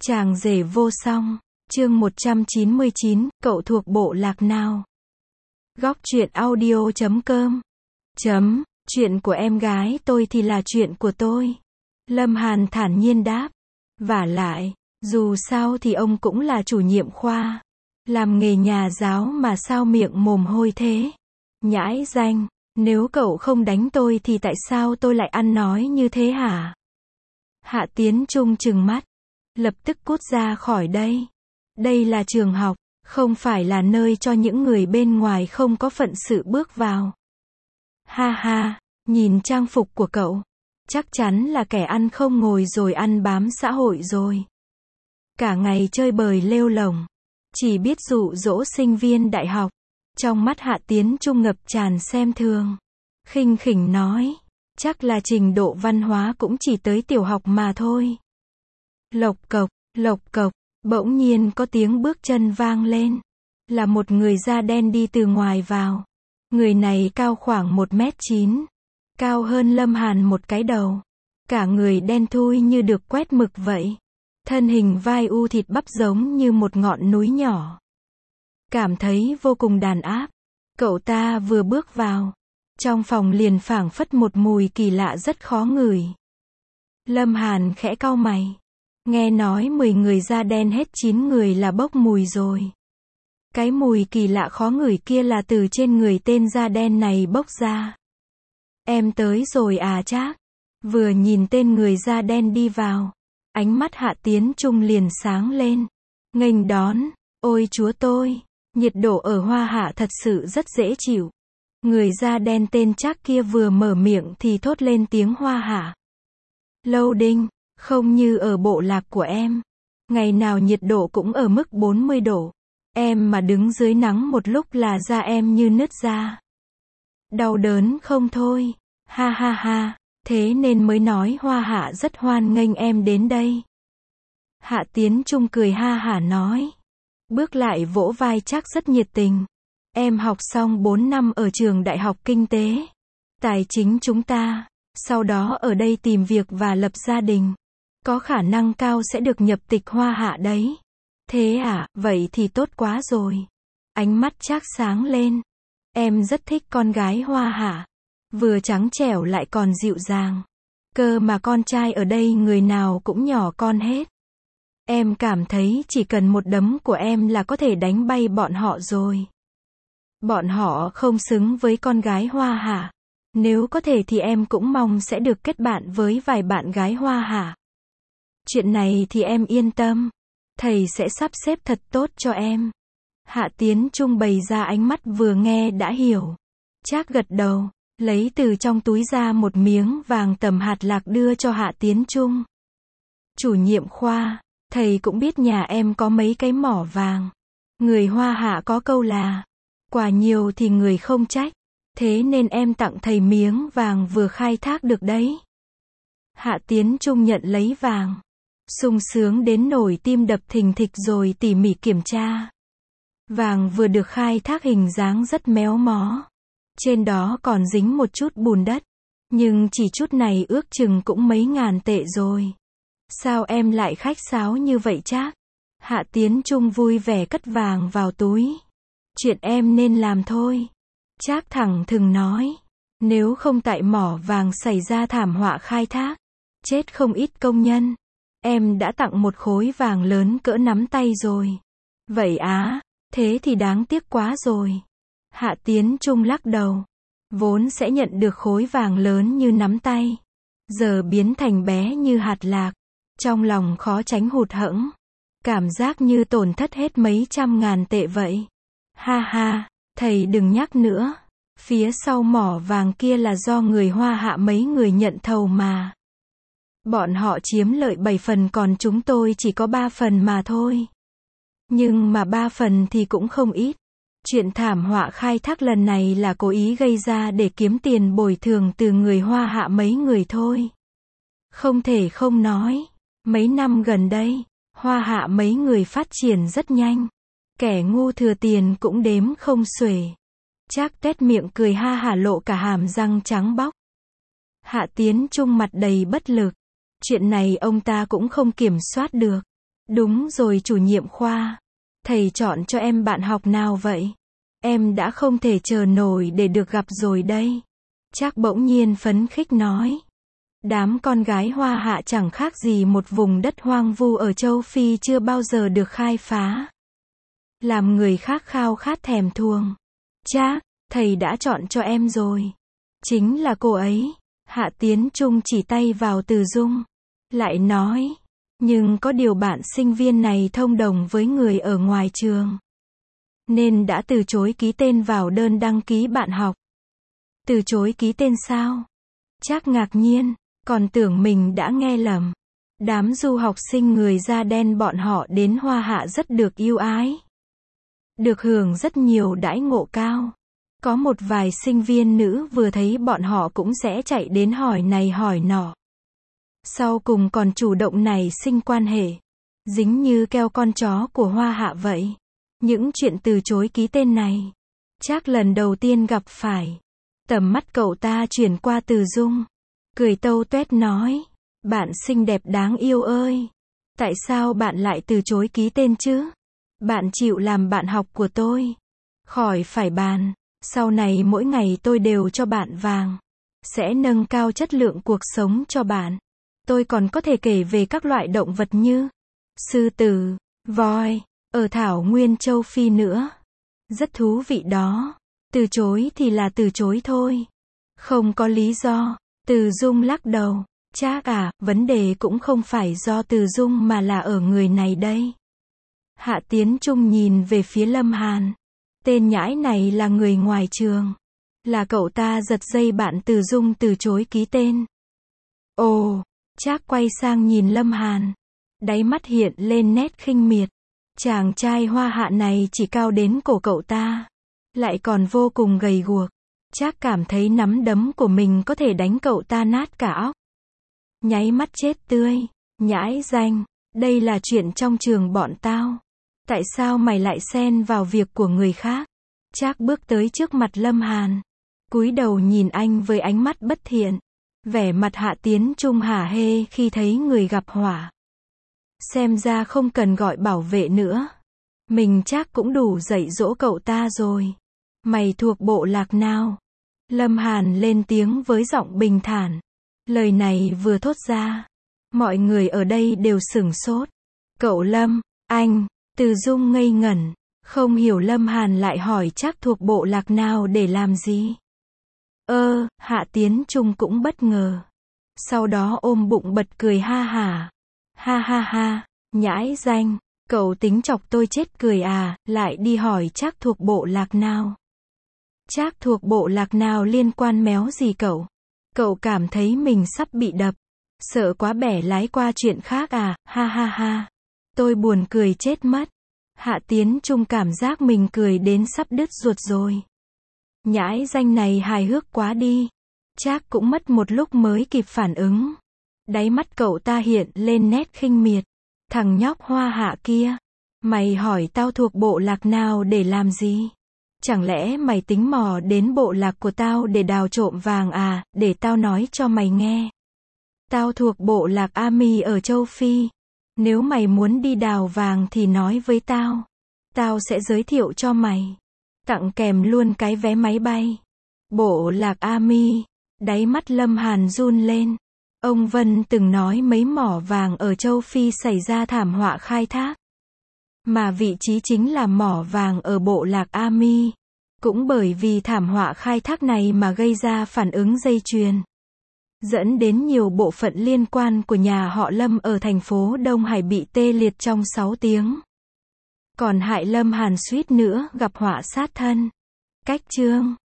Chàng rể vô song, chương 199, cậu thuộc bộ lạc nào? Góc truyện audio.com. Chuyện của em gái tôi thì là chuyện của tôi. Lâm Hàn thản nhiên đáp. Vả lại, dù sao thì ông cũng là chủ nhiệm khoa. Làm nghề nhà giáo mà sao miệng mồm hôi thế? Nhãi danh, nếu cậu không đánh tôi thì tại sao tôi lại ăn nói như thế hả? Hạ Tiến Trung trừng mắt. Lập tức cút ra khỏi đây. Đây là trường học, không phải là nơi cho những người bên ngoài không có phận sự bước vào. Ha ha, nhìn trang phục của cậu, chắc chắn là kẻ ăn không ngồi rồi ăn bám xã hội rồi. Cả ngày chơi bời lêu lổng, chỉ biết dụ dỗ sinh viên đại học. Trong mắt Hạ Tiến Trung ngập tràn xem thường. Khinh khỉnh nói, chắc là trình độ văn hóa cũng chỉ tới tiểu học mà thôi. Lộc cộc, bỗng nhiên có tiếng bước chân vang lên. Là một người da đen đi từ ngoài vào. Người này cao khoảng 1m9. Cao hơn Lâm Hàn một cái đầu. Cả người đen thui như được quét mực vậy. Thân hình vai u thịt bắp giống như một ngọn núi nhỏ. Cảm thấy vô cùng đàn áp. Cậu ta vừa bước vào. Trong phòng liền phảng phất một mùi kỳ lạ rất khó ngửi. Lâm Hàn khẽ cau mày. Nghe nói 10 người da đen hết 9 người là bốc mùi rồi. Cái mùi kỳ lạ khó ngửi kia là từ trên người tên da đen này bốc ra. Em tới rồi à Trác? Vừa nhìn tên người da đen đi vào, ánh mắt Hạ Tiến Trung liền sáng lên. Nghênh đón, ôi chúa tôi, nhiệt độ ở Hoa Hạ thật sự rất dễ chịu. Người da đen tên Trác kia vừa mở miệng thì thốt lên tiếng Hoa Hạ. Lâu đinh. Không như ở bộ lạc của em. Ngày nào nhiệt độ cũng ở mức 40 độ. Em mà đứng dưới nắng một lúc là da em như nứt ra. Đau đớn không thôi. Ha ha ha. Thế nên mới nói Hoa Hạ rất hoan nghênh em đến đây. Hạ Tiến Trung cười ha hả nói. Bước lại vỗ vai Trác rất nhiệt tình. Em học xong 4 năm ở trường Đại học Kinh tế, Tài chính chúng ta. Sau đó ở đây tìm việc và lập gia đình. Có khả năng cao sẽ được nhập tịch Hoa Hạ đấy. Thế à, vậy thì tốt quá rồi. Ánh mắt Trác sáng lên. Em rất thích con gái Hoa Hạ. Vừa trắng trẻo lại còn dịu dàng. Cơ mà con trai ở đây người nào cũng nhỏ con hết. Em cảm thấy chỉ cần một đấm của em là có thể đánh bay bọn họ rồi. Bọn họ không xứng với con gái Hoa Hạ. Nếu có thể thì em cũng mong sẽ được kết bạn với vài bạn gái Hoa Hạ. Chuyện này thì em yên tâm. Thầy sẽ sắp xếp thật tốt cho em. Hạ Tiến Trung bày ra ánh mắt vừa nghe đã hiểu. Trác gật đầu, lấy từ trong túi ra một miếng vàng tầm hạt lạc đưa cho Hạ Tiến Trung. Chủ nhiệm khoa, thầy cũng biết nhà em có mấy cái mỏ vàng. Người Hoa Hạ có câu là, quả nhiều thì người không trách. Thế nên em tặng thầy miếng vàng vừa khai thác được đấy. Hạ Tiến Trung nhận lấy vàng. Sung sướng đến nổi tim đập thình thịch rồi tỉ mỉ kiểm tra. Vàng vừa được khai thác hình dáng rất méo mó. Trên đó còn dính một chút bùn đất. Nhưng chỉ chút này ước chừng cũng mấy ngàn tệ rồi. Sao em lại khách sáo như vậy Trác? Hạ Tiến Trung vui vẻ cất vàng vào túi. Chuyện em nên làm thôi. Trác thẳng thừng nói. Nếu không tại mỏ vàng xảy ra thảm họa khai thác, chết không ít công nhân, em đã tặng một khối vàng lớn cỡ nắm tay rồi. Vậy á, thế thì đáng tiếc quá rồi. Hạ Tiến Trung lắc đầu. Vốn sẽ nhận được khối vàng lớn như nắm tay, giờ biến thành bé như hạt lạc. Trong lòng khó tránh hụt hẫng. Cảm giác như tổn thất hết mấy trăm ngàn tệ vậy. Ha ha, thầy đừng nhắc nữa. Phía sau mỏ vàng kia là do người Hoa Hạ mấy người nhận thầu mà. Bọn họ chiếm lợi 7 phần còn chúng tôi chỉ có 3 phần mà thôi. Nhưng mà 3 phần thì cũng không ít. Chuyện thảm họa khai thác lần này là cố ý gây ra để kiếm tiền bồi thường từ người Hoa Hạ mấy người thôi. Không thể không nói. Mấy năm gần đây, Hoa Hạ mấy người phát triển rất nhanh. Kẻ ngu thừa tiền cũng đếm không xuể. Trác tét miệng cười ha hả lộ cả hàm răng trắng bóc. Hạ Tiến Trung mặt đầy bất lực. Chuyện này ông ta cũng không kiểm soát được. Đúng rồi chủ nhiệm khoa. Thầy chọn cho em bạn học nào vậy? Em đã không thể chờ nổi để được gặp rồi đây. Trác bỗng nhiên phấn khích nói. Đám con gái Hoa Hạ chẳng khác gì một vùng đất hoang vu ở châu Phi chưa bao giờ được khai phá. Làm người khác khao khát thèm thuồng. Trác, thầy đã chọn cho em rồi. Chính là cô ấy. Hạ Tiến Trung chỉ tay vào Từ Dung. Lại nói. Nhưng có điều bạn sinh viên này thông đồng với người ở ngoài trường. Nên đã từ chối ký tên vào đơn đăng ký bạn học. Từ chối ký tên sao? Trác ngạc nhiên, còn tưởng mình đã nghe lầm. Đám du học sinh người da đen bọn họ đến Hoa Hạ rất được ưu ái. Được hưởng rất nhiều đãi ngộ cao. Có một vài sinh viên nữ vừa thấy bọn họ cũng sẽ chạy đến hỏi này hỏi nọ. Sau cùng còn chủ động nảy sinh quan hệ. Dính như keo con chó của Hoa Hạ vậy. Những chuyện từ chối ký tên này. Trác lần đầu tiên gặp phải. Tầm mắt cậu ta chuyển qua Từ Dung. Cười tâu tuét nói. Bạn xinh đẹp đáng yêu ơi. Tại sao bạn lại từ chối ký tên chứ? Bạn chịu làm bạn học của tôi. Khỏi phải bàn. Sau này mỗi ngày tôi đều cho bạn vàng. Sẽ nâng cao chất lượng cuộc sống cho bạn. Tôi còn có thể kể về các loại động vật như sư tử, voi, ở thảo nguyên châu Phi nữa. Rất thú vị đó. Từ chối thì là từ chối thôi. Không có lý do. Từ Dung lắc đầu. Trác à, vấn đề cũng không phải do Từ Dung mà là ở người này đây. Hạ Tiến Trung nhìn về phía Lâm Hàn. Tên nhãi này là người ngoài trường. Là cậu ta giật dây bạn Từ Dung từ chối ký tên. Ồ, Trác quay sang nhìn Lâm Hàn. Đáy mắt hiện lên nét khinh miệt. Chàng trai Hoa Hạ này chỉ cao đến cổ cậu ta. Lại còn vô cùng gầy guộc. Trác cảm thấy nắm đấm của mình có thể đánh cậu ta nát cả óc. Nháy mắt chết tươi. Nhãi danh. Đây là chuyện trong trường bọn tao. Tại sao mày lại xen vào việc của người khác? Trác bước tới trước mặt Lâm Hàn. Cúi đầu nhìn anh với ánh mắt bất thiện. Vẻ mặt Hạ Tiến Trung hả hê khi thấy người gặp họa. Xem ra không cần gọi bảo vệ nữa. Mình chắc cũng đủ dạy dỗ cậu ta rồi. Mày thuộc bộ lạc nào? Lâm Hàn lên tiếng với giọng bình thản. Lời này vừa thốt ra. Mọi người ở đây đều sửng sốt. Cậu Lâm, anh, Từ Dung ngây ngẩn. Không hiểu Lâm Hàn lại hỏi chắc thuộc bộ lạc nào để làm gì. Hạ Tiến Trung cũng bất ngờ. Sau đó ôm bụng bật cười ha hả. Ha ha ha, nhãi danh, cậu tính chọc tôi chết cười à, lại đi hỏi chắc thuộc bộ lạc nào. Chắc thuộc bộ lạc nào liên quan méo gì cậu? Cậu cảm thấy mình sắp bị đập. Sợ quá bẻ lái qua chuyện khác à, ha ha ha. Tôi buồn cười chết mất. Hạ Tiến Trung cảm giác mình cười đến sắp đứt ruột rồi. Nhãi danh này hài hước quá đi. Trác cũng mất một lúc mới kịp phản ứng. Đáy mắt cậu ta hiện lên nét khinh miệt. Thằng nhóc Hoa Hạ kia. Mày hỏi tao thuộc bộ lạc nào để làm gì? Chẳng lẽ mày tính mò đến bộ lạc của tao để đào trộm vàng à, để tao nói cho mày nghe. Tao thuộc bộ lạc Ami ở châu Phi. Nếu mày muốn đi đào vàng thì nói với tao. Tao sẽ giới thiệu cho mày. Tặng kèm luôn cái vé máy bay. Bộ lạc Ami. Đáy mắt Lâm Hàn run lên. Ông Vân từng nói mấy mỏ vàng ở châu Phi xảy ra thảm họa khai thác. Mà vị trí chính là mỏ vàng ở bộ lạc Ami. Cũng bởi vì thảm họa khai thác này mà gây ra phản ứng dây chuyền. Dẫn đến nhiều bộ phận liên quan của nhà họ Lâm ở thành phố Đông Hải bị tê liệt trong 6 tiếng. Còn hại Lâm Hàn suýt nữa gặp họa sát thân. Cách chương